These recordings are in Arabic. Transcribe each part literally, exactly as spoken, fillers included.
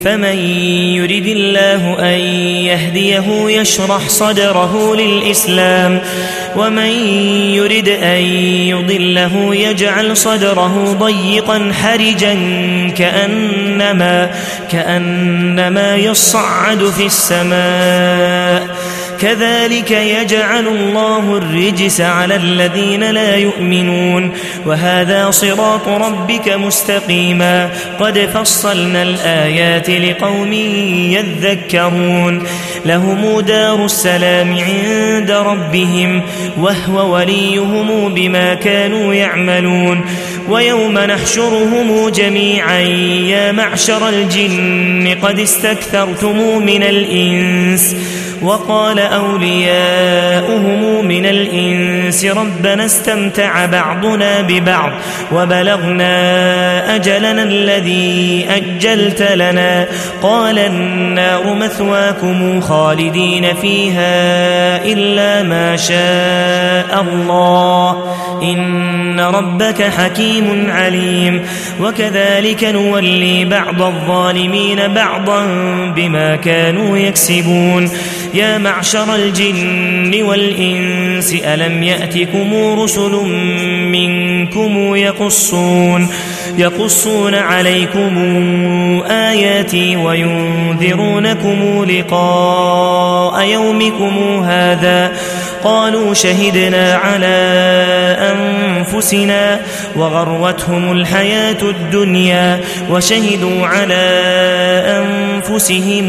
فمن يرد الله أن يهديه يشرح صدره للإسلام ومن يرد أن يضله يجعل صدره ضيقا حرجا كأنما, كأنما يصعد في السماء كذلك يجعل الله الرجس على الذين لا يؤمنون وهذا صراط ربك مستقيما قد فصلنا الآيات لقوم يذكرون لهم دار السلام عند ربهم وهو وليهم بما كانوا يعملون ويوم نحشرهم جميعا يا معشر الجن قد استكثرتم من الإنس وقال أولياؤهم من الإنس ربنا استمتع بعضنا ببعض وبلغنا أجلنا الذي أجلت لنا قال النار مثواكم خالدين فيها إلا ما شاء الله إن ربك حكيم عليم وكذلك نولي بعض الظالمين بعضا بما كانوا يكسبون يا معشر الجن والإنس ألم يأتكم رسل منكم يقصون, يقصون عليكم آياتي وينذرونكم لقاء يومكم هذا قالوا شهدنا على أنفسنا وغرتهم الحياة الدنيا وشهدوا على أنفسهم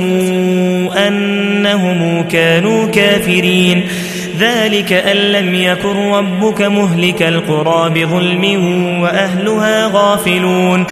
أنهم كانوا كافرين ذلك أن لم يكن ربك مهلك القرى بظلم وأهلها غافلون